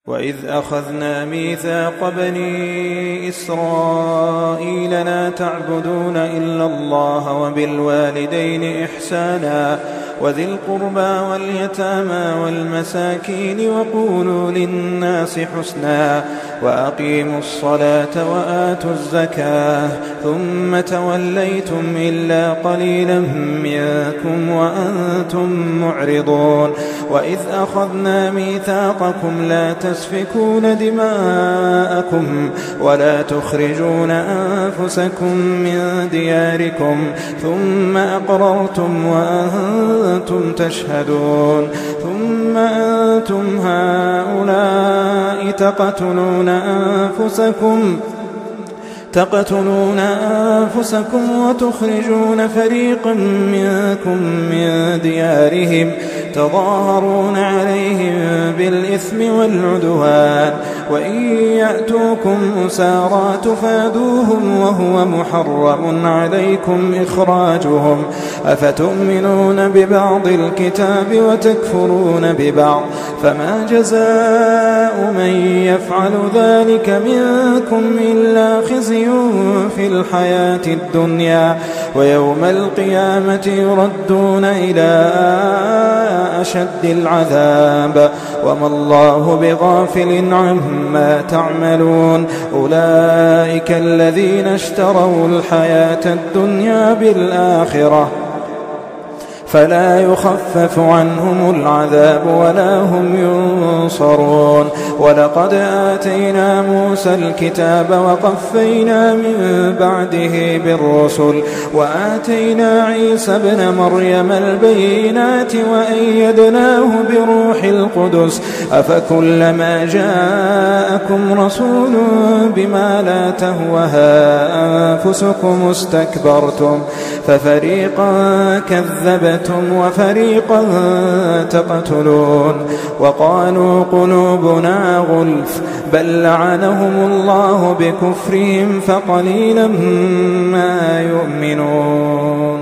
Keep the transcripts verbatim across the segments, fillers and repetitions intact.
وإذ أخذنا ميثاق بني إسرائيل لا تعبدون إلا الله وبالوالدين إحسانا وذي القربى واليتامى والمساكين وقولوا للناس حسنا وأقيموا الصلاة وآتوا الزكاة ثم توليتم إلا قليلا منكم وأنتم معرضون. وإذ أخذنا ميثاقكم لا تسفكون دماءكم ولا تخرجون أنفسكم من دياركم ثم أقررتم وأنتم تشهدون ثم أنتم هؤلاء تقتلون أنفسكم تقتلون أنفسكم وتخرجون فريقا منكم من ديارهم تظاهرون عليهم بالإثم والعدوان وإن يأتوكم أسارى تفادوهم وهو محرم عليكم إخراجهم أفتؤمنون ببعض الكتاب وتكفرون ببعض فما جزاء من يفعل ذلك منكم إلا خزي في الحياة الدنيا ويوم القيامة يردون إلى أشد العذاب وما الله بغافل عما تعملون. أولئك الذين اشتروا الحياة الدنيا بالآخرة فلا يخفف عنهم العذاب ولا هم ينصرون. ولقد آتينا موسى الكتاب وقفينا من بعده بالرسل وآتينا عيسى ابن مريم البينات وأيدناه بروح القدس أفكلما جاءكم رسول بما لا تهوى أنفسكم استكبرتم ففريقا كذبتم وفريقا تقتلون. وقالوا قلوبنا غلف بل لعنهم الله بكفرهم فقليلا ما يؤمنون.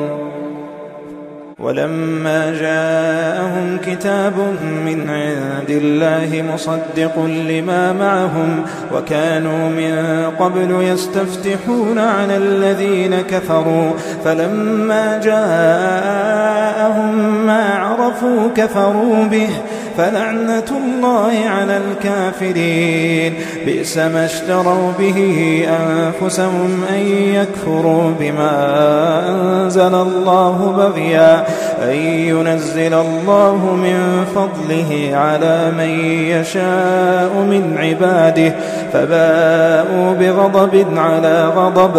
ولما جاءهم كتاب من عند الله مصدق لما معهم وكانوا من قبل يستفتحون على الذين كفروا فلما جاءهم ما عرفوا كفروا به فلعنة الله على الكافرين. بئس ما اشتروا به أنفسهم أن يكفروا بما أنزل الله بغيا أن ينزل الله من فضله على من يشاء من عباده فباءوا بغضب على غضب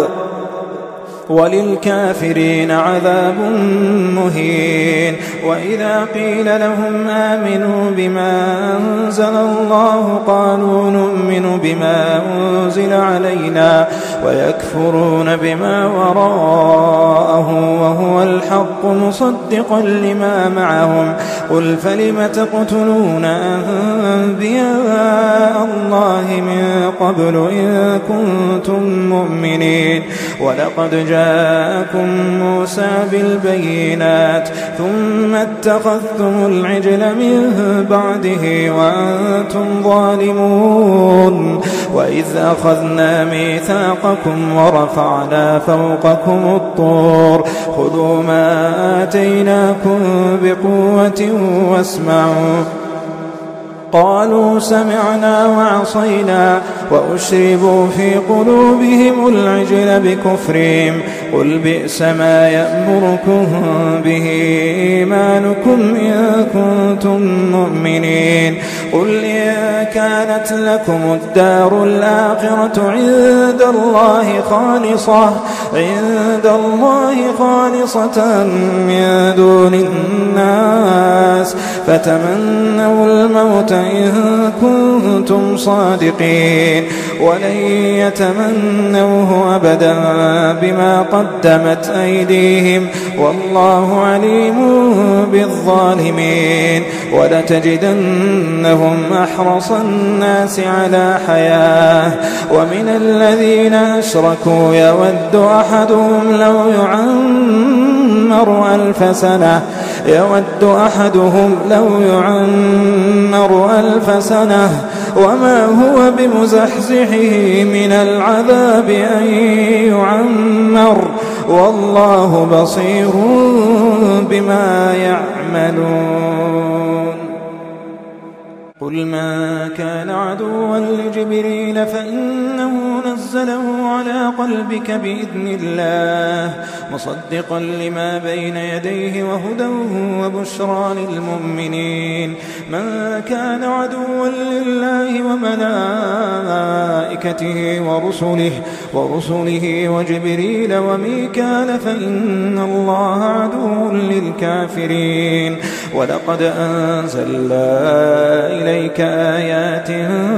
وللكافرين عذاب مهين. وإذا قيل لهم آمنوا بما أنزل الله قالوا نؤمن بما أنزل علينا ويكفرون بما وراءه وهو الحق مصدقا لما معهم قل فلم تقتلون أنبياء الله من قبل إن كنتم مؤمنين. ولقد جاءكم موسى بالبينات ثم اتخذتم العجل من بعده وأنتم ظالمون. وإذ أخذنا ميثاقكم ورفعنا فوقكم الطور خذوا ما آتيناكم بقوة واسمعوا قالوا سمعنا وعصينا وأشربوا في قلوبهم العجل بكفرهم قل بئس ما يأمركم به إيمانكم إن كنتم مؤمنين. قل إن كانت لكم الدار الآخرة عند الله خالصة عند الله خالصة من دون الناس فتمنوا الموت إن كنتم صادقين ولن يتمنوه أبدا بما قدمت أيديهم والله عليم بالظالمين. ولتجدنهم أحرص الناس على حياة ومن الذين أشركوا يود أحدهم لو يعمر ألف سنة يود أحدهم لو يعمر ألف سنة وما هو بمزحزحه من العذاب أن يعمر والله بصير بما يعملون قل ما كان عدوا لجبريل فإنه نزله على قلبك بإذن الله مصدقا لما بين يديه وهدى وبشرى للمؤمنين من كان عدوا لله وملائكته ورسله ورسله وجبريل وميكال فإن الله عدو للكافرين ولقد أنزلنا إليك آيات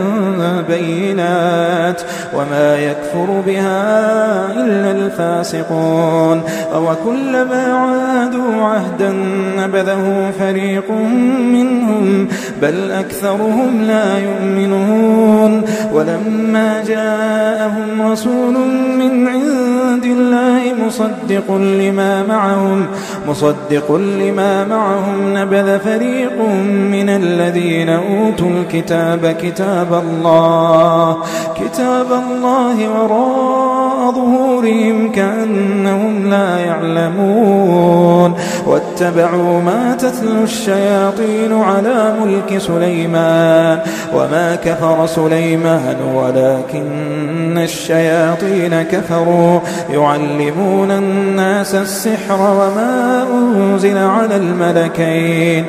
بينات وما يكفر بها إلا الفاسقون أوكلما عاهدوا عهدا نبذه فريق منهم بل أكثرهم لا يؤمنون ولما جاءهم رسول من عند الله مصدق لما معهم مصدق لما معهم نبذ فريق من الذين أوتوا الكتاب كتاب الله كتاب الله وراء ظهورهم كأنهم لا يعلمون واتبعوا ما تتلو الشياطين على ملك سليمان وما كفر سليمان ولكن الشياطين كفروا يعلمون الناس السحر وما أنزل على الملكين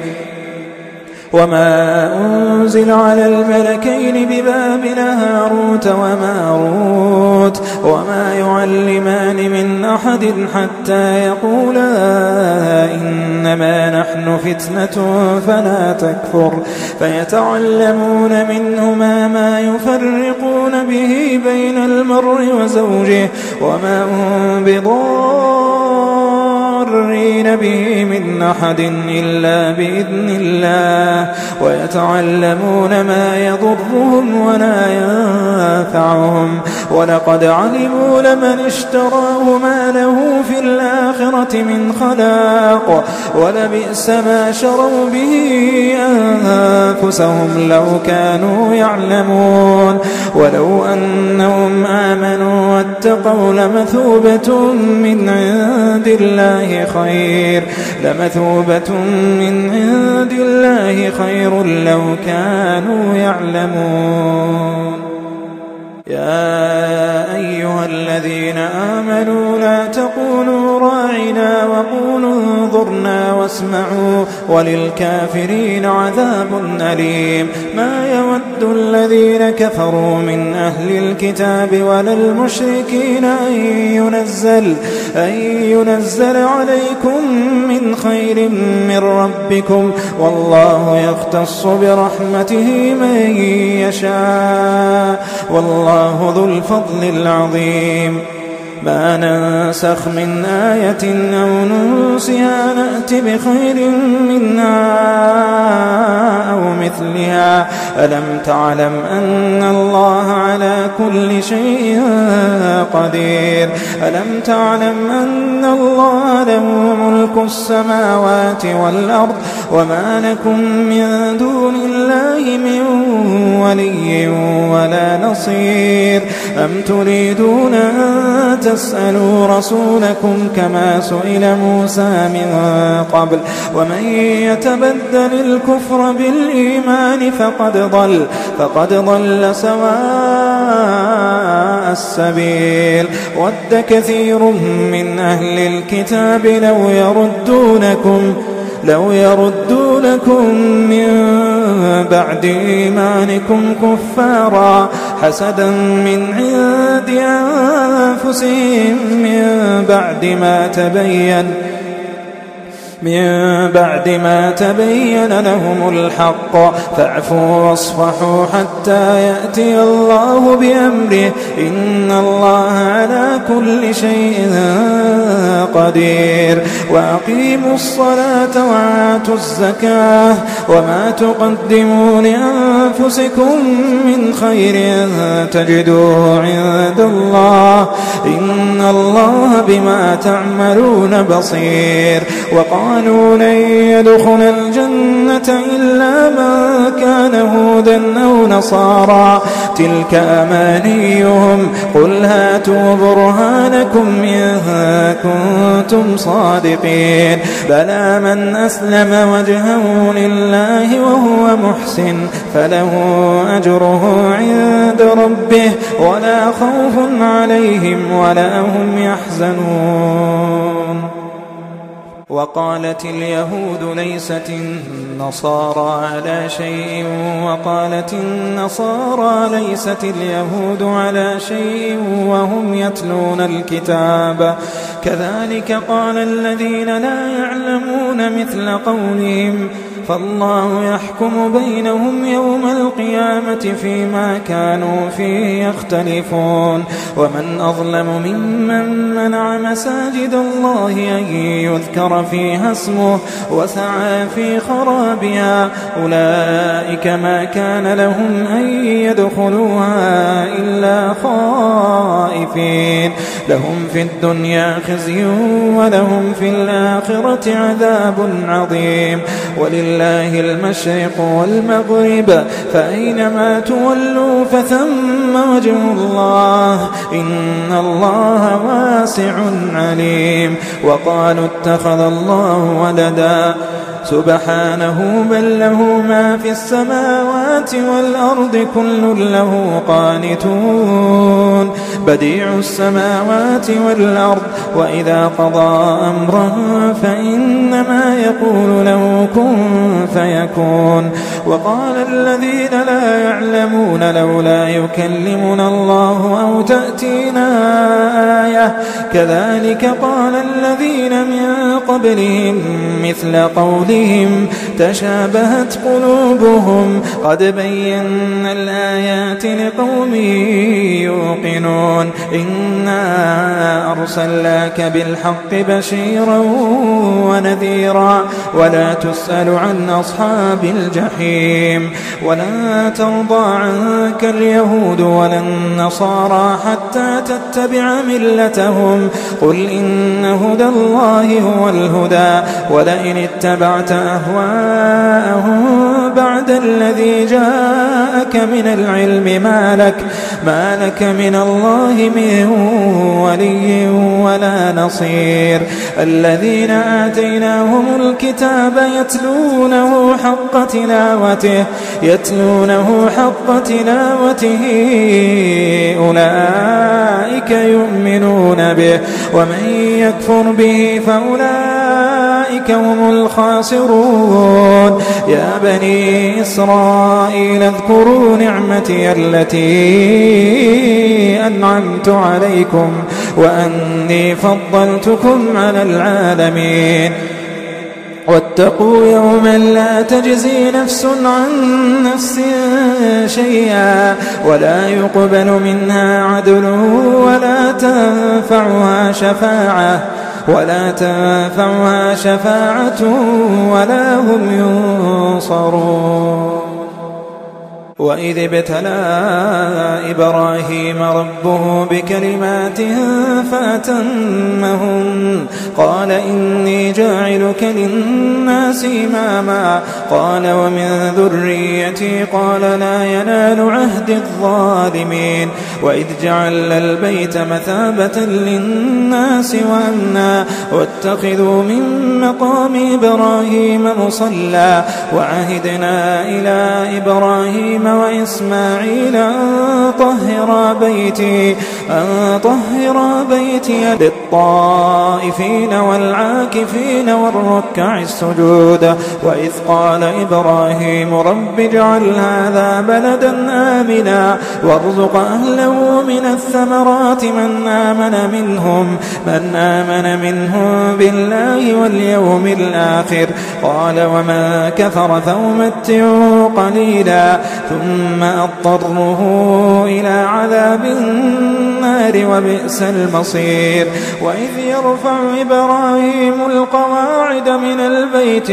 وما أنزل على الملكين ببابل هاروت وماروت وما يعلمان من أحد حتى يقولا إنما نحن فتنة فلا تكفر فيتعلمون منهما ما يفرقون به بين المرء وزوجه وما هم بضارين به من أحد إلا بإذن الله ويتعلمون ما يضرهم ولا ينفعهم ولقد علموا لمن اشتراه ما له في الآخرة من خلاق ولبئس ما شروا به أنفسهم لو كانوا يعلمون ولو أنهم آمنوا واتقوا لمثوبة من عند الله خير لمثوبة من عند الله خير لو كانوا يعلمون يا أيها الذين آمنوا لا تقولوا راعنا وقولوا انظرنا واسمعوا وللكافرين عذاب أليم ما يود الذين كفروا من أهل الكتاب ولا المشركين أن ينزل, أن ينزل عليكم من خير من ربكم والله يختص برحمته من يشاء والله ذو الفضل العظيم ما ننسخ من آية أو ننسها نأت بخير منها أو مثلها ألم تعلم أن الله على كل شيء قدير ألم تعلم أن الله له ملك السماوات والأرض وما لكم من دون الله من ولي ولا نصير أم تريدون أن تسألوا رسولكم كما سئل موسى من قبل ومن يتبدل الكفر بالإيمان فقد ضل فقد ضل سواء السبيل ود كثير من أهل الكتاب لو يردونكم لو يردونكم من بعد إيمانكم كفارا حسدا من عند أنفسهم من بعد ما تبين من بعد ما تبين لهم الحق فاعفوا واصفحوا حتى يأتي الله بأمره إن الله على كل شيء قدير وأقيموا الصلاة وآتوا الزكاة وما تقدموا لأنفسكم من خير تجدوه عند الله إن الله بما تعملون بصير وقال قالوا لن يدخل الجنة إلا من كان هودا أو نصارى تلك أمانيهم قل هاتوا برهانكم إن كنتم صادقين بلى من أسلم وجهه لله وهو محسن فله أجره عند ربه ولا خوف عليهم ولا هم يحزنون. وقالت اليهود ليست النصارى على شيء وقالت النصارى ليست اليهود على شيء وهم يتلون الكتاب كذلك قال الذين لا يعلمون مثل قولهم فالله يحكم بينهم يوم القيامة فيما كانوا فيه يختلفون. ومن أظلم ممن منع مساجد الله أن يذكر فيها اسمه وسعى في خرابها أولئك ما كان لهم أن يدخلوها إلا خائفين لهم في الدنيا خزي ولهم في الآخرة عذاب عظيم. ولله المشرق والمغرب فأينما تولوا فثم وجه الله إن الله واسع عليم. وقالوا اتخذ الله ولدا سبحانه بل له ما في السماوات والأرض كل له قانتون بديع السماوات والأرض وإذا قضى أمرا فإنما يقول له كن فيكون. وقال الذين لا يعلمون لولا يكلمنا الله أو تأتينا آية كذلك قال الذين من قبلهم مثل قولهم تشابهت قلوبهم قد بينا الآيات لقوم يوقنون إنا أرسلناك بالحق بشيرا ونذيرا ولا تسأل عن أصحاب الجحيم. ولا ترضى عنك اليهود ولا النصارى حتى تتبع ملتهم قل إن هدى الله هو الهدى ولئن اتبعت أهواءهم بعد الذي جاءك من العلم ما لك, ما لك من الله من ولي ولا نصير. الذين آتيناهم الكتاب يتلونه حق تلاوته يتلونه حق تلاوته أولئك يؤمنون به ومن يكفر به فأولئك هم الخاسرون. يا بني إسرائيل اذكروا نعمتي التي أنعمت عليكم وأني فضلتكم على العالمين واتقوا يوما لا تجزي نفس عن نفس شيئا ولا يقبل منها عدل ولا تنفعها شفاعة ولا تنفعها شفاعة ولا هم ينصرون. وإذ ابتلى إبراهيم ربه بكلمات فأتمهن قال إني جاعلك للناس إماما قال ومن ذريتي قال لا ينال عهد الظالمين. وإذ جعلنا البيت مثابة للناس وأمنا واتخذوا من مقام إبراهيم مصلى وعهدنا إلى إبراهيم وإسماعيل أن طهر بيتي أن طهر بيتي للطائفين والعاكفين والركع السجود. وإذ قال إبراهيم رب اجعل هذا بلدا آمنا وارزق أهله من الثمرات من آمن منهم من آمن منهم بالله واليوم الآخر قال وما كفر فأمتعه قليلا ثم أضطره إلى عذاب النار وبئس المصير. وإذ يرفع إبراهيم القواعد من البيت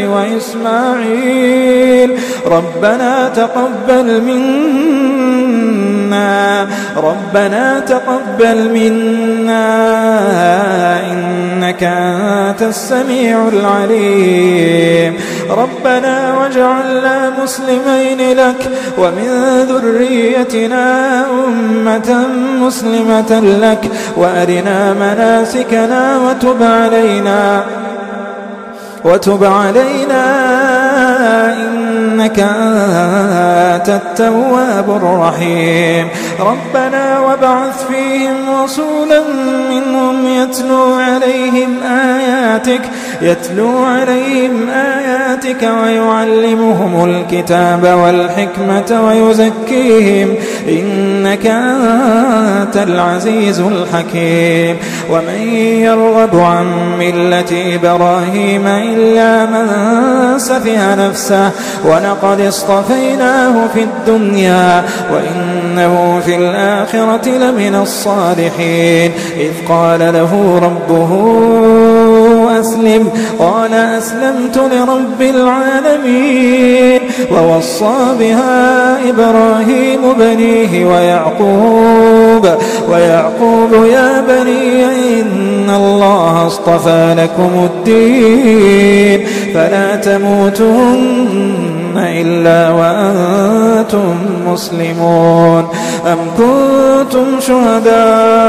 وإسماعيل ربنا تقبل منا ربنا تقبل منا إنك أنت السميع العليم ربنا واجعلنا مسلمين لك ومن ذريتنا أمة مسلمة لك وأرنا مناسكنا وتب علينا وتب علينا إنك أنت التواب الرحيم ربنا وابعث فيهم رسولا منهم يتلو عليهم آياتك يتلو عليهم آياتك ويعلمهم الكتاب والحكمة ويزكيهم إنك أنت العزيز الحكيم ومن يرغب عن ملة إبراهيم إلا من سفه نفسه ولقد اصطفيناه في الدنيا وإنه في الآخرة لمن الصالحين إذ قال له ربه أسلم قال أسلمت لرب العالمين ووصى بها إبراهيم بنيه ويعقوب ويعقوب يا بني إن الله اصطفى لكم الدين فلا تموتن إلا وأنتم مسلمون أم كنتم شهداء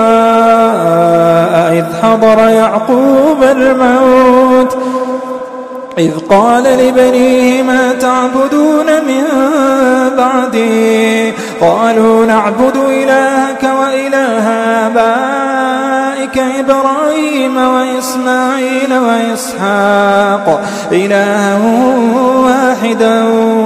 إذ حضر يعقوب الموت إذ قال لبنيه ما تعبدون من بعدي قالوا نعبد إلهك وإله آبائك إبراهيم وإسماعيل وإسحاق إلها واحدا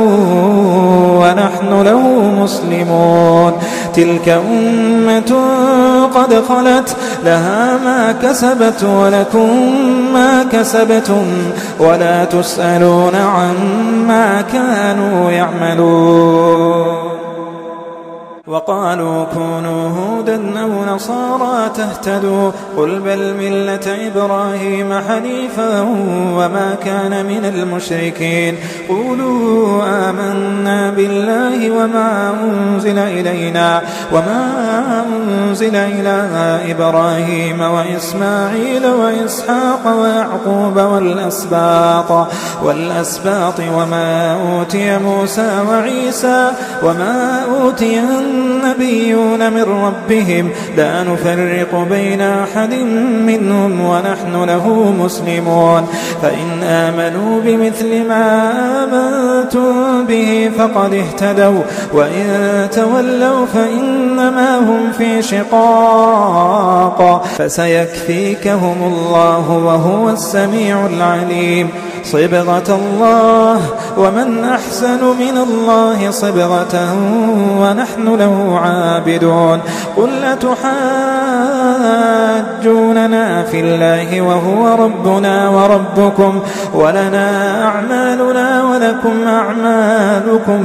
ونحن له مسلمون تلك أمة قد خلت لها ما كسبت ولكم ما كسبتم ولا تسألون عما كانوا يعملون وقالوا كونوا هودا أو نصارى تهتدوا قل بل ملة إبراهيم حنيفا وما كان من المشركين قولوا آمنا بالله وما أنزل إلينا وما أنزل إلى إبراهيم وإسماعيل وإسحاق ويعقوب والأسباط والأسباط وما أوتي موسى وعيسى وما أوتي النبيون من ربهم لا نفرق بين أحد منهم ونحن له مسلمون فإن آمنوا بمثل ما آمنتم به فقد اهتدوا وإن تولوا فإنما هم في شقاق فسيكفيكهم الله وهو السميع العليم صبغة الله ومن أحسن من الله صبغة ونحن له عابدون قل أتحاجوننا في الله وهو ربنا وربكم ولنا أعمالنا ولكم أعمالكم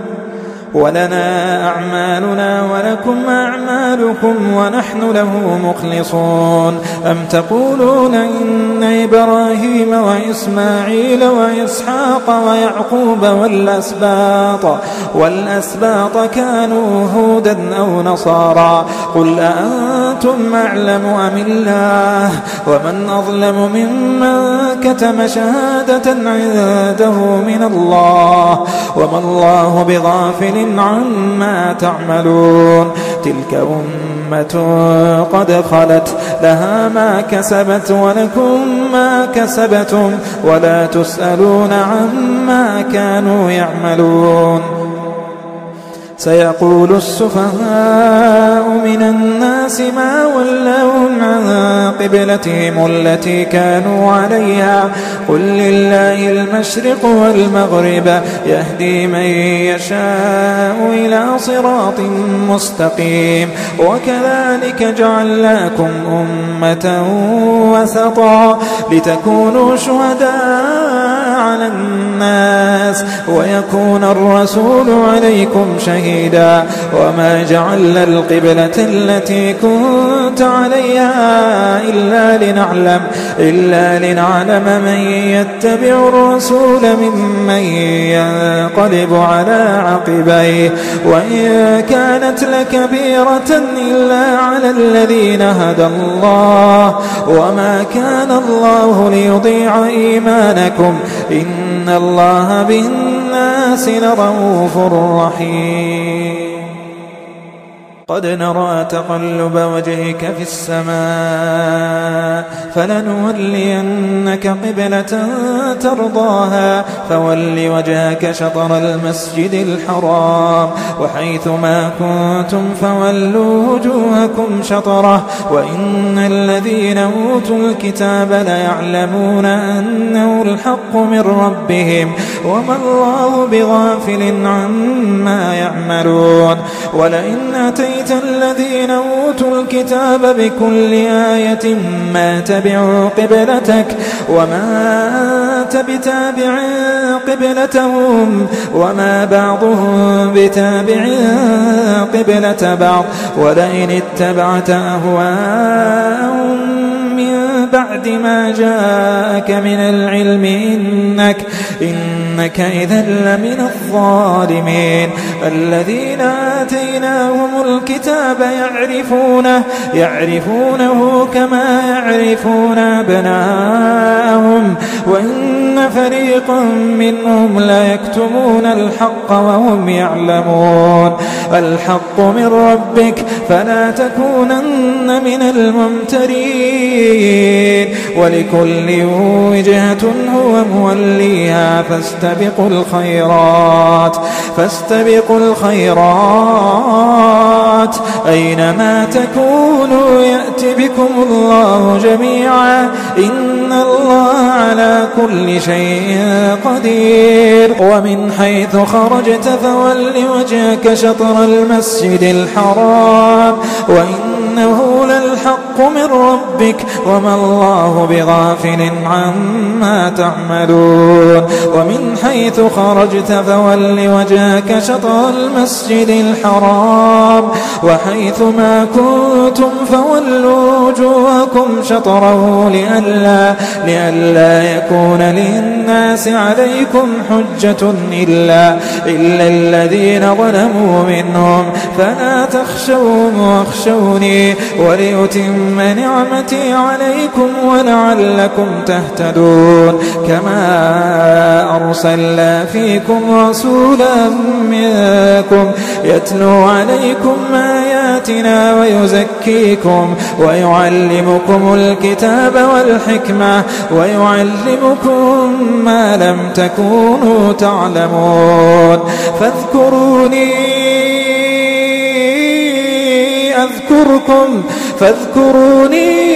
ولنا أعمالنا ولكم أعمالكم ونحن له مخلصون أم تقولون إن إبراهيم وإسماعيل وإسحاق ويعقوب والأسباط والأسباط كانوا هودا أو نصارى قل أأنتم أعلم أم الله ومن أظلم ممن كتم شهادة عنده من الله وما الله بغافل عما تعملون تلك أمة قد خلت لها ما كسبت ولكم ما كسبتم ولا تسألون عما كانوا يعملون سيقول السفهاء من الناس ما ولهم عن قبلتهم التي كانوا عليها قل لله المشرق والمغرب يهدي من يشاء إلى صراط مستقيم وكذلك جعلناكم أمة وسطا لتكونوا شهداء على الناس ويكون الرسول عليكم شهيدا وما جعلنا القبلة التي كنتم كنت عليها إلا لنعلم, إلا لنعلم من يتبع الرسول ممن ينقلب على عقبيه وإن كانت لكبيرة إلا على الذين هدى الله وما كان الله ليضيع إيمانكم إن الله بالناس لرؤوف رحيم. قد نرى تقلب وجهك في السماء فلنولينك قبلة ترضاها فول وجهك شطر المسجد الحرام وحيث ما كنتم فولوا وجوهكم شطره وإن الذين أوتوا الكتاب ليعلمون أنه الحق من ربهم وما الله بغافل عما يعملون. ولئن أتيت الذين أوتوا الكتاب بكل آية ما تبعوا قبلتك وما أنت بتابع قبلتهم وما بعضهم بتابع قبلة بعض ولئن اتبعت أهواءهم من بعد ما جاءك من العلم إنك, إنك إذا لمن الظالمين. الذين آتيناهم الكتاب يعرفونه, يعرفونه كما يعرفون أبناءهم وإن فريقا منهم لا يكتمون الحق وهم يعلمون. الحق من ربك فلا تكونن من الممترين ولكل وجهة هو موليها فاستبقوا الخيرات, فاستبقوا الخيرات أينما تكونوا يأتي بكم الله جميعا إن الله على كل شيء قدير. ومن حيث خرجت فول وجهك شطر المسجد الحرام وإنه للحق من ربك وما الله بغافل عما تعملون. ومن حيث خرجت فول وجهك شطر المسجد الحرام وحيث ما كنتم فولوا وجوهكم شطره لئلا, لئلا يكون للناس عليكم حجة إلا, إلا الذين ظلموا منهم فلا تخشوهم واخشوني وليتم نعمتي عليكم ولعلكم تهتدون. كما أرسلنا فيكم رسولا منكم يتلو عليكم آياتنا ويزكيكم ويعلمكم الكتاب والحكمة ويعلمكم ما لم تكونوا تعلمون. فاذكروني أذكركم فاذكروني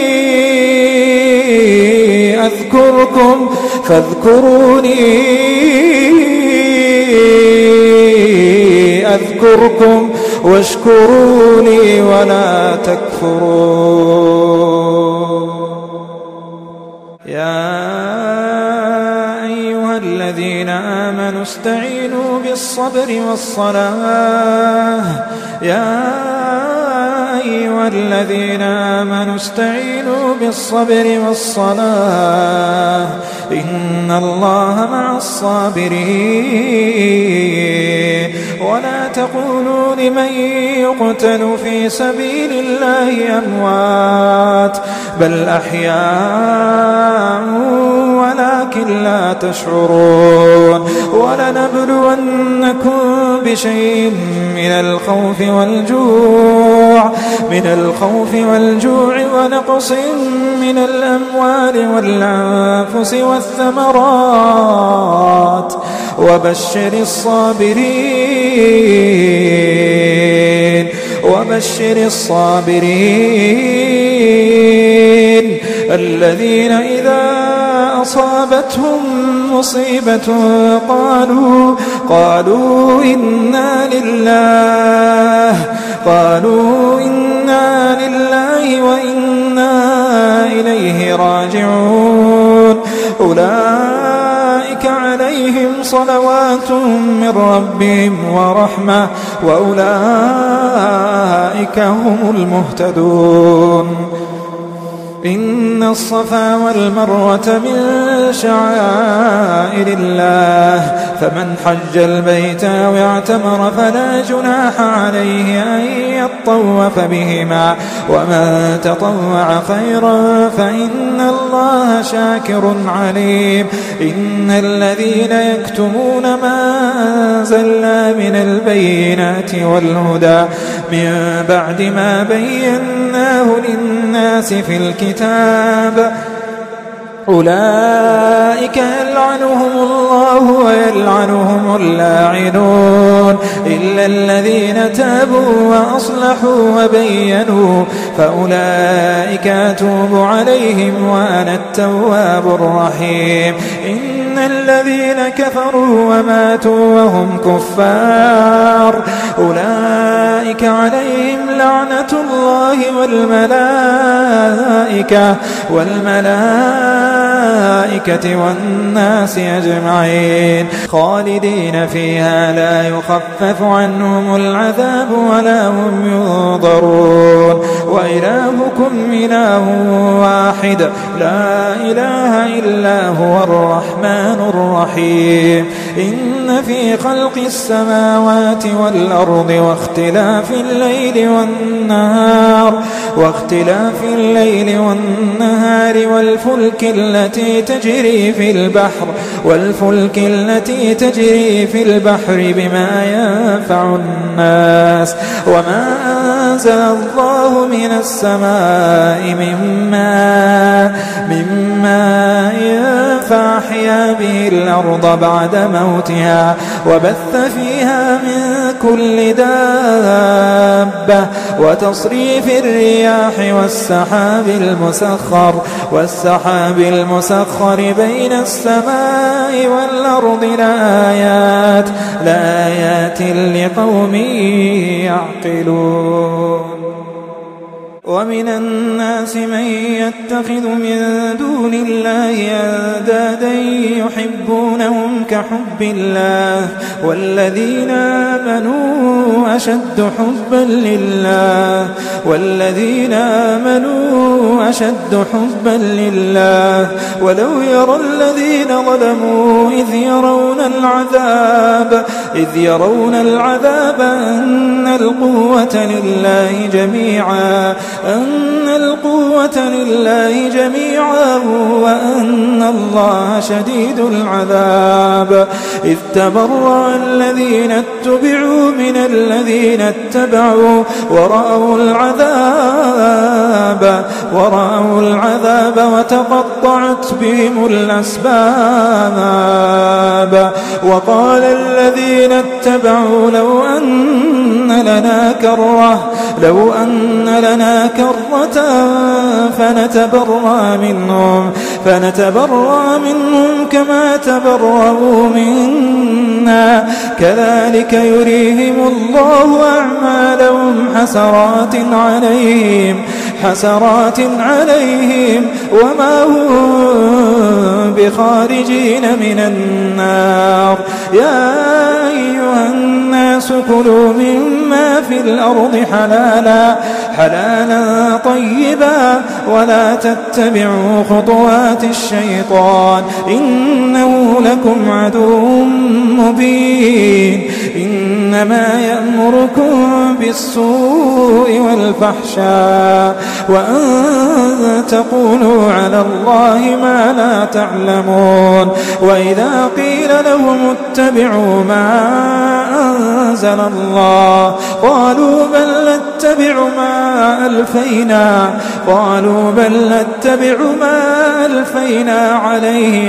أذكركم فاذكروني أذكركم واشكروا لي ولا تكفرون. يا أيها الذين آمنوا استعينوا بالصبر والصلاة يا أيها الذين آمنوا استعينوا بالصبر والصلاة إن الله مع الصابرين. ولا تقولوا لمن يقتل في سبيل الله أموات بل أحياء ولكن لا تشعرون. ولنبلونكم بشيء من الخوف والجوع من الخوف والجوع ونقص من الأموال والأنفس والثمرات وبشر الصابرين وبشر الصابرين الذين إذا أصابتهم مصيبة قالوا قالوا إنا لله قالوا إنا لله وإنا إليه راجعون. أولئك عليهم صلوات من ربهم ورحمة وأولئك هم المهتدون. إن الصفا والمروة من شعائر الله فمن حج البيت أو اعتمر فلا جناح عليه أن يطوف بهما ومن تطوع خيرا فإن الله شاكر عليم. إن الذين يكتمون ما أنزلنا من البينات والهدى من بعد ما بيناه للناس في الكتاب أولئك يلعنهم الله ويلعنهم اللاعنون إلا الذين تابوا وأصلحوا وبينوا فأولئك أتوب عليهم وأنا التواب الرحيم. إن الذين كفروا وماتوا وهم كفار أولئك عليهم لعنة الله والملائكة والملائكة والناس أجمعين خالدين فيها لا يخفف عنهم العذاب ولا هم ينظرون. وإلهكم إله واحد لا إله إلا هو الرحمن الرحيم. إن في خلق السماوات والأرض واختلاف الليل والنهار واختلاف الليل والنهار والفلك التي تجري في البحر والفلك التي تجري في البحر بما ينفع الناس وما أنزل الله من السماء مما مما فأحيا به الأرض بعد موتها وبث فيها من كل دابة وتصريف الرياح والسحاب المسخر والسحاب المسخر بين السماء والأرض لآيات لآيات لقوم يعقلون. ومن الناس من يتخذ من دون الله أندادا يحبونهم كحب الله والذين آمنوا أشد حبا لله والذين آمنوا أشد حبا لله. ولو يرى الذين ظلموا إذ يرون العذاب إذ يرون العذاب أن القوة لله جميعا أن القوة لله جميعا وأن الله شديد العذاب. إذ تبرأ الذين اتبعوا من الذين اتبعوا ورأوا العذاب ورأوا العذاب وتقطعت بهم الأسباب. وقال الذين اتبعوا لو أن لنا كرة لو أن لنا كرة فنتبرأ منهم فنتبرأ منهم كما تبرأوا منا كذلك يريهم الله أعمالهم حسرات عليهم حسرات عليهم وما هم بخارجين من النار. يا أيها الناس كلوا مما في الأرض حلالا حلالا طيبا ولا تتبعوا خطوات الشيطان إنه لكم عدو مبين. إنما يأمركم بالسوء والفحشاء وأن تقولوا على الله ما لا تعلمون. وإذا قيل لهم اتبعوا ما أنزل الله قالوا بل نتبع ما ألفينا قالوا بل نتبع ما ألفينا عليه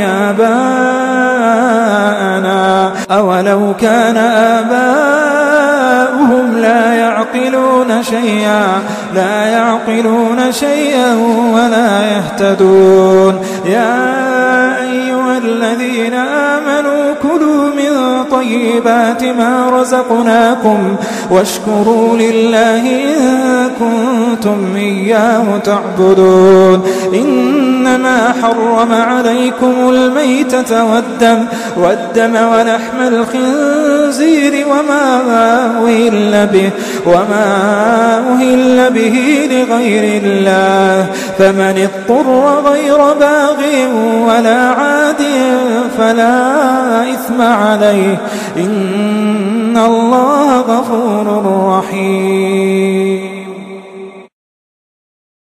آباءنا أولو كان آباؤهم لا يعقلون شيئا لا يعقلون شيئا ولا يهتدون. يا أيها الذين آمنوا كلوا من طيبات ما رزقناكم واشكروا لله إن كنتم إياه تعبدون. إن إنما حرم عليكم الميتة والدم, والدم ولحم الخنزير وما أهل به, وما أهل به لغير الله, فمن اضطر غير باغ ولا عاد فلا إثم عليه, إن الله غفور رحيم.